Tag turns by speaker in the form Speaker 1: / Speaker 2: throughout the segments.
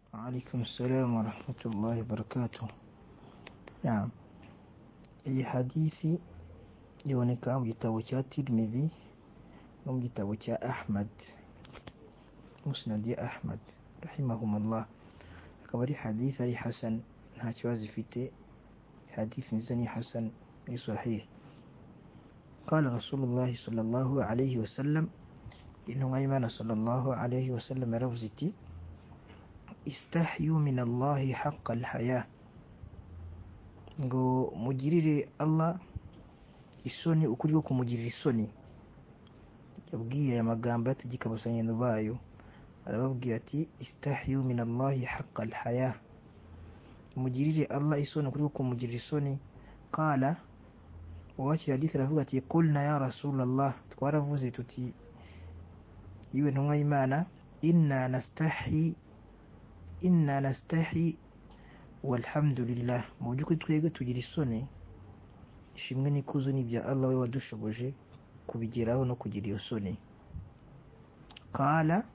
Speaker 1: وعليكم السلام ورحمة الله وبركاته. نعم، أي حديثي يونيكا مجتوى الترمذي ومجتوى أحمد مسند أحمد رحمهم الله. كبري حديث أي حسن هاتوازي فيتي حديث نزني حسن صحيح. قال رسول الله صلى الله عليه وسلم إنه أيمان صلى الله عليه وسلم رفزتي استحيوا من الله حق الحياة ngo mugirire Allah isoni ukuri ko kumugirira isoni. Yabwiye aya magambo yategeka abasanyano bayo, arababwira ati istahyu min Allah haqqa al-haya, mugirire Allah isoni ukuri ko kumugirira isoni. Qala wachi hadith aravuga ati qulna ya Rasulullah, twaravuze tuti iwe ntumwa y'Imana, inna nastahi walhamdulillah, mu by'ukuri twebwe tugira isoni, ishimwe n'ikuzo ni bya Allah we wadushoboje kubigeraho no kugira iyo soni. Qala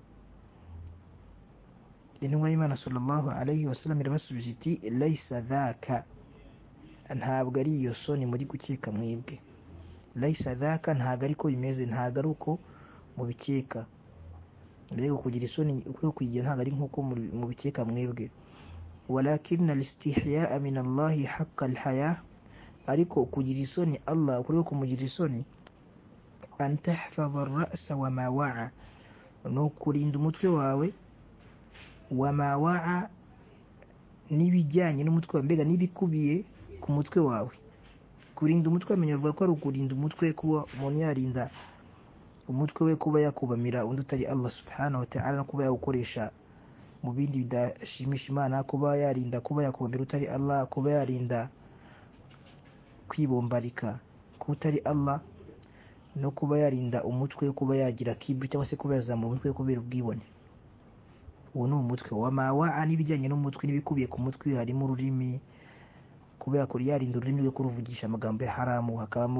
Speaker 1: intumwa y'Imana sallallahu alayhi wasallam irabasubiza iti laysa dhaka, ntabwo ari iyo soni muri gukeka mwebwe. Laysa dhaka, ntabwo ariko bimeze, ntabwo ari uko mubikeka. Mbega kugira isoni ukuri kuyigira ntabwo ari nk'uko mubikeka mwebwe. ولكن الاستحياء من الله حق الحياة، ariko kugira isoni Allah ukuri ko mugira isoni, an tahfaza ar-ra's wa ma wa'a, no kurinda umutwe wawe, wa ma wa'a, nibijyanye n'umutwe wawe, mbega nibikubiye ku mutwe wawe. Kurinda umutwe amenya avuga ko ari ukurinda umutwe, kuba umuntu yarinda umutwe we kuba yakubamira undi utari Allah subhanahu wa ta'ala, no kuba yawukoresha mu bindi bidashimisha Imana, kuba yarinda kuba yakubamira utari Allah, kuba yarinda kwibombarika ku utari Allah, no kuba yarinda umutwe kuba yagira kibri cyangwa se kuba yazamura umutwe kubera ubwibone. Uwo ni umutwe. Wa ma wa'a, n'ibijyanye n'umutwe n'ibikubiye ku mutwe harimo ururimi, kuba yakora yarinda ururimi rwe kuruvugisha amagambo ya haramu,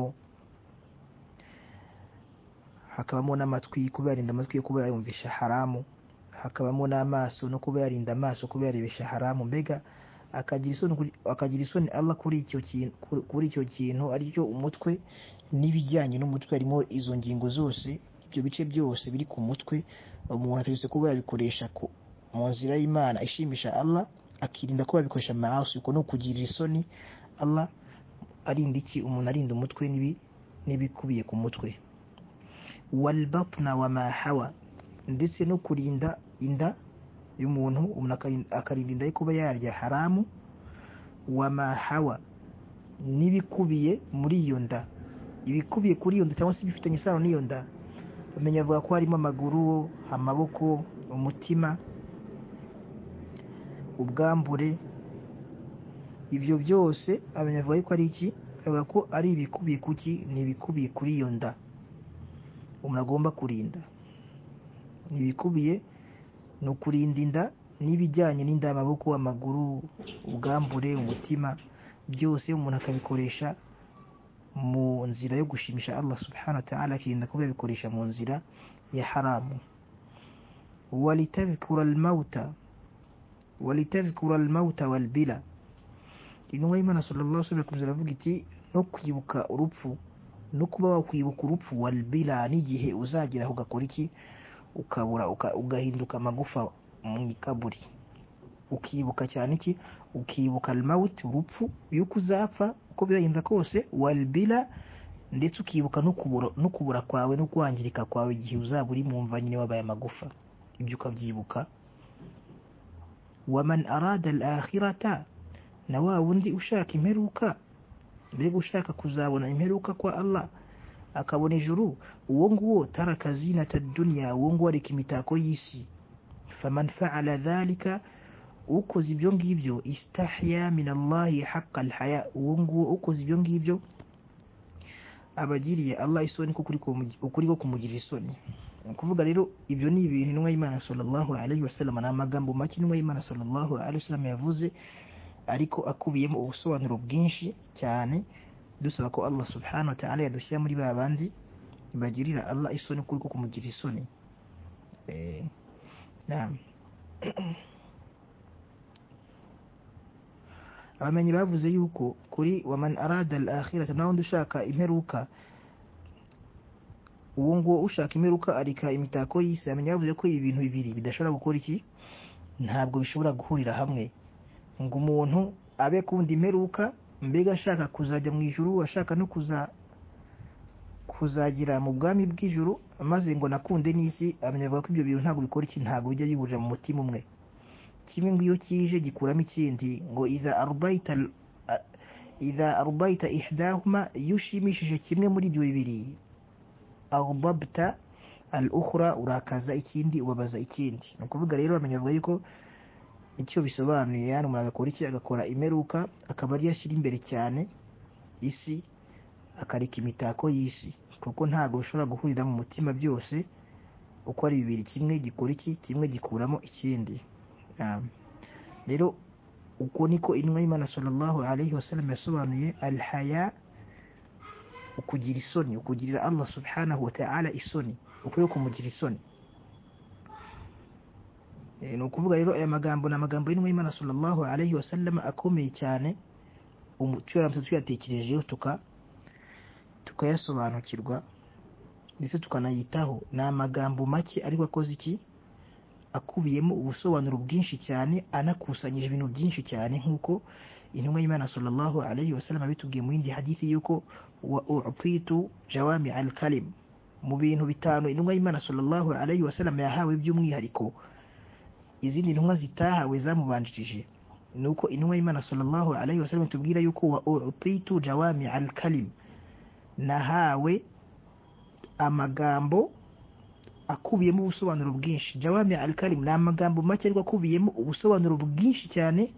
Speaker 1: hakabamo n'amatwi, kuba yarinda amatwi yo kuba yumvisha haramu, hakabamo n'amaso, no kuba yarinda amaso kuba yarebesha haramu. Mbega akagira isoni Allah kuri icyo kintu aricyo umutwe n'ibijyanye n'umutwe, harimo izo ngingo zose, ibyo bice byose biri ku mutwe. Umuntu ategetse kuba yabikoresha mu nzira y'Imana ishimisha Allah, akirinda kuba yabikoresha maasi, uko no kugira isoni Allah. Arinda iki? Umuntu arinda umutwe n'ibikubiye ku mutwe. Wal batna wa ma hawa, ndetse no kurinda inda y'umuntu, umuntu akarinda inda yo kuba yarya haramu. Wa ma hawa, n'ibikubiye muri iyo nda, ibikubiye kuri iyo nda cyangwa se bifitanye isano n'iyo nda. Bamenya avuga ko harimo amaguru, amaboko, umutima, ubwambure. Ibyo byose amenya avuga ko ari iki? Avuga ko ari ibikubiye kuki? Ni ibikubiye kuri iyo nda umuntu agomba kurinda. Nibikubiye no kurinda inda n'ibijyanye n'inda, amaboko, amaguru, ubwambure, umutima, byose umuntu akabikoresha mu nzira yo gushimisha Allah subhanahu wa ta'ala, akirinda kuba yabikoresha mu nzira ya haramu. Walitadhkura al-mauta wal-bila, intumwa y'Imana sallallahu alaihi wasallam avuga iti no kwibuka urupfu, no kuba wakwibuka urupfu, wal-bila, n'igihe uzagera ugakora iki? Ukabura ugahinduka amagufa mu ikaburi. Ukibuka cyane iki? Ukibuka al-maut, urupfu, yuko uzapfa uko birahinda kose. Wal-bila, ndetse ukibuka no kubura kwawe no kwangirika kwawe igihe uzaba uri mu mva nyine wabaye amagufa, ibyo ukabyibuka. Wa man arada al-akhirata, na wa wundi ushaka imperuka, mbega ushaka kuzabona imperuka kwa Allah, akabona ijuru, uwo nguwo taraka zinata dunya, uwo nguwo areka imitako y'isi. Faman fa'ala dhalika, ukoze ibyo ngibyo, istahya min Allah haqqa al-haya, uwo nguwo ukoze ibyo ngibyo abagiriye Allah isoni ko ukuri ko kumugirira isoni. Kuvuga rero ibyo ni ibintu intumwa y'Imana sallallahu alayhi wasallam, na amagambo make intumwa y'Imana sallallahu alayhi wasallam yavuze, ariko akubiyemo ubusobanuro bwinshi cyane, dusaba ko Allah subhanahu wa ta'ala yadushyira muri babandi bagirira Allah isoni kuri ko kumugirira isoni. Naam. abamenyi bavuze yuko kuri wa man arada al-akhirata naho ndushaka imperuka, uwo ngo ushaka imperuka arika imitako y'isi. Abamenyi bavuze ko ibintu bibiri bidashobora gukora iki, ntabwo bishobora guhurira hamwe, ngo umuntu abe kundi imperuka mbega ashaka kuzajya mu ijuru, ashaka no kuzagira mu bwami bw'ijuru, maze ngo nakunde n'isi. Abamenyi bavuga ko ibyo bintu ntabwo bikora iki, ntabwo bijya bihurira mu mutima umwe. kimwe ngo iyo kije gikuramo ikindi, ngo idha arbaita ihdahuma, iyo ushimishije kimwe muri ibyo bibiri, aghdabta al-ukhra, urakaza ikindi, ubabaza ikindi. ni ukuvuga rero bamenye bavuga yuko icyo bisobanuye, yani umuntu agakora iki, agakora imperuka akaba ari yashyira imbere cyane isi, akareka imitako y'isi, kuko ntabwo bishobora guhurira mu mutima byose uko ari bibiri, kimwe gikora iki, kimwe gikuramo ikindi. rero uko niko intumwa y'Imana sallallahu alayhi wasallam yasobanuye al-haya, ukugira isoni, ukugirira Allah subhanahu wa ta'ala isoni, ukwiye kumugira isoni. ni ukuvuga rero aya magambo ni amagambo y'intumwa y'Imana sallallahu alayhi wasallam akomeye cyane, tuyaramutse tuyatekerejeho tukayasobanukirwa ndetse tukanayitaho. ni amagambo make ariko akoze iki, akubiyemo ubusobanuro bwinshi cyane, anakusanyije ibintu byinshi cyane, nk'uko intumwa y'Imana sallallahu alayhi wasallam bitubwiye mu yindi hadithi yuko wa u'titu jawami al-kalim, mu bintu bitanu intumwa y'Imana sallallahu alayhi wasallam yahawe by'umwihariko izindi ntumwa zitahawe zamubanjirije. nuko intumwa y'Imana sallallahu alayhi wasallam tubwira yuko wa u'titu jawami al-kalim, nahawe amagambo akubiyemo ubusobanuro bwinshi. Jawami al-kalim ni amagambo make ariko akubiyemo ubusobanuro bwinshi cyane,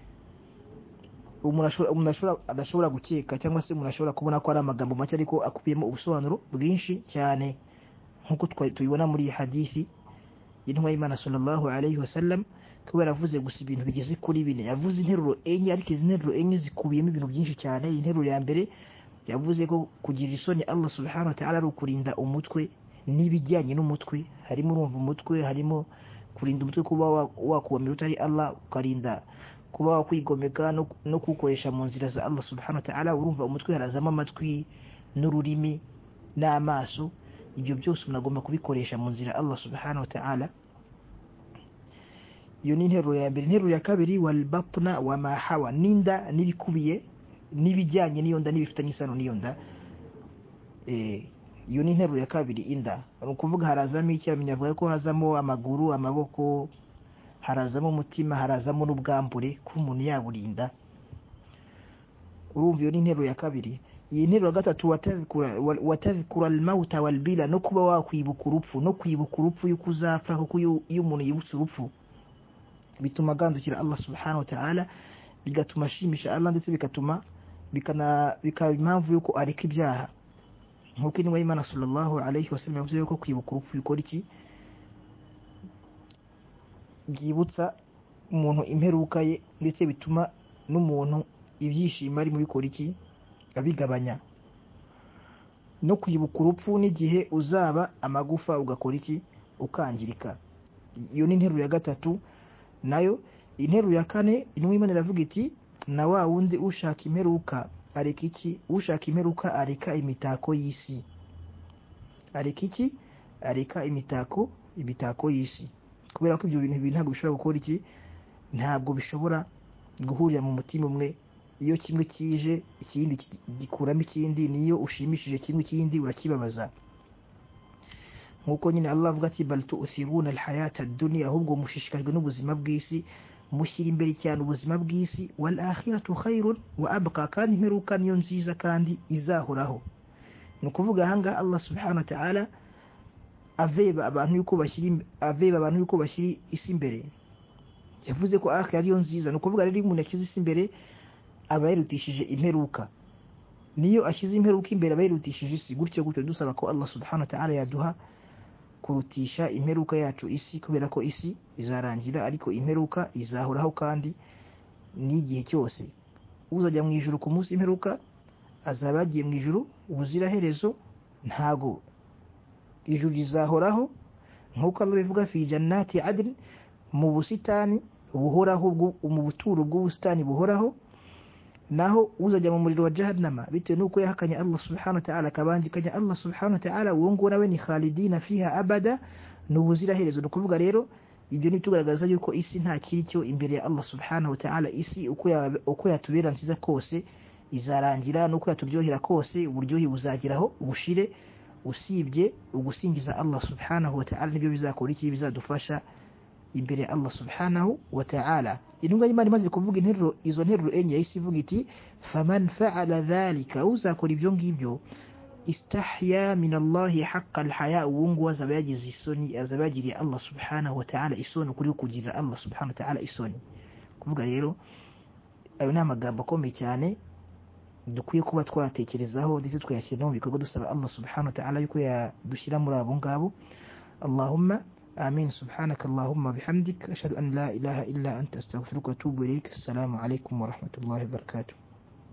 Speaker 1: umuntu adashobora gukeka, cyangwa se umuntu ashobora kubona ko ari amagambo make ariko akubiyemo ubusobanuro bwinshi cyane, nk'uko tubibona muri iyi hadithi y'intumwa y'Imana sallallahu alayhi wasallam. kubera avuze gusa ibintu bigeze kuri bine, yavuze interuro enye, ariko izi nteruro enye zikubiyemo ibintu byinshi cyane. iyi nteruro ya mbere yavuze ko kugira isoni Allah subhanahu wa ta'ala ari ukurinda umutwe n'ibijyanye n'umutwe, harimo urumva umutwe, harimo kurinda umutwe kuba wakubamira utari Allah, ukarinda kuba wakwigomeka no kuwukoresha mu nzira za Allah subhanahu wa ta'ala. urumva umutwe harazamo amatwi n'ururimi n'amaso, ibyo byose umuntu agomba kubikoresha mu nzira Allah subhanahu wa ta'ala. iyo ni interuro ya mbere. interuro ya kabiri wal batna wa ma hawa, n'inda n'ibikubiye n'ibijyanye n'iyo nda n'ibifitanye isano n'iyo nda. iyo ni interuro ya kabiri, inda. ni ukuvuga harazamo iki, avuga ko hazamo amaguru, amaboko, harazamo umutima, harazamo n'ubwambure ko umuntu yaburinda. urumva iyo ni interuro ya kabiri. iyi nteruro ya gatatu watazkura al-mauta wal bila, no kuba wakwibuka urupfu, no kwibuka urupfu yuko uzapfa, kuko iyo umuntu yibutse urupfu bituma agandukira Allah subhanahu wa ta'ala, bigatuma ashimisha Allah, ndetse bikaba impamvu yuko areka ibyaha. nk'uko intumwa y'Imana sallallahu alayhi wasallam yavuze yuko kwibuka urupfu bikora iki, byibutsa umuntu imperuka ye, ndetse bituma n'umuntu ibyishimo arimo bikora iki, abigabanya. no kwibuka urupfu n'igihe uzaba amagufa ugakora iki, ukangirika. iyo ni interuro ya gatatu. nayo interuro ya kane, intumwa y'Imana iravuga iti na wa wundi ushaka imperuka areka iki, ushaka imperuka areka imitako y'isi. areka iki, areka imitako y'isi, kubera ko ibyo bintu ntabwo bishobora gukora iki, ntabwo bishobora guhurira mu mutima umwe. iyo kimwe kije ikindi gikuramo ikindi, niyo ushimishije kimwe ikindi urakibabaza. nk'uko nyine Allah avuga ati bal tu'thiruna al-hayata ad-dunya, ahubwo mushishikajwe n'ubuzima bw'isi, mushyira imbere cyane ubuzima bw'isi. wal akhiratu khairun wa abqa, kandi imperuka niyo nziza kandi izahoraho. ni ukuvuga ahanga Allah subhanahu wa ta'ala aveba abantu yuko bashyira isi imbere, yavuze ko akhira ariyo nziza. ni ukuvuga rero umuntu yashyize isi imbere aba yarutishije imperuka, niyo ashyize imperuka imbere aba yarutishije isi. gutyo dusaba ko Allah subhanahu wa ta'ala yaduha kurutisha imperuka yacu isi, kubera ko isi izarangira ariko imperuka izahoraho kandi n'igihe cyose. uzajya mu ijuru ku munsi imperuka azaba yagiye mu ijuru ubuziraherezo, ntago ijuru rizahoraho, nk'uko Allah bivuga fi jannati adn, mu busitani buhoraho, mu buturo bw'ubusitani buhoraho. naho uzajya mu muriro wa jahannama bitewe nuko yahakanye Allah subhanahu wa ta'ala kabanjikanya Allah subhanahu wa ta'ala uwo ngo nawe ni khalidina fiha abada n'ubuzira herezo. Nukuvuga rero ibyo nitugaragaza yuko isi nta kiri cyo imbere ya Allah subhanahu wa ta'ala. Isi uko yatubera nziza kose izarangira, nuko yaturyohera kose uburyohi buzagiraho bushire, usibye ugusingiza Allah subhanahu wa ta'ala nibyo bizakora iki, bizadufasha imbere ya Allah subhanahu wa ta'ala. Intumwa y'Imana imaze kuvuga izo nteruro enye yahise ivuga iti faman fa'ala dhalika, uzakora ibyo ngibyo istahya min Allah haqqa al-haya, uwungu azaba yagize isoni, azaba yagiriye Allah subhanahu wa ta'ala isoni, kuri kugirira Allah subhanahu wa ta'ala isoni. Kuvuga rero ayo ni amagambo akomeye cyane dukwiye kuba twatekerezaho ndetse twayashyira mu bikorwa, dusaba Allah subhanahu wa ta'ala yuko yadushyira muri abo ngabo. Allahumma آمين. سبحانك اللهم بحمدك أشهد أن لا إله إلا أنت أستغفرك وأتوب إليك. السلام عليكم ورحمة الله وبركاته.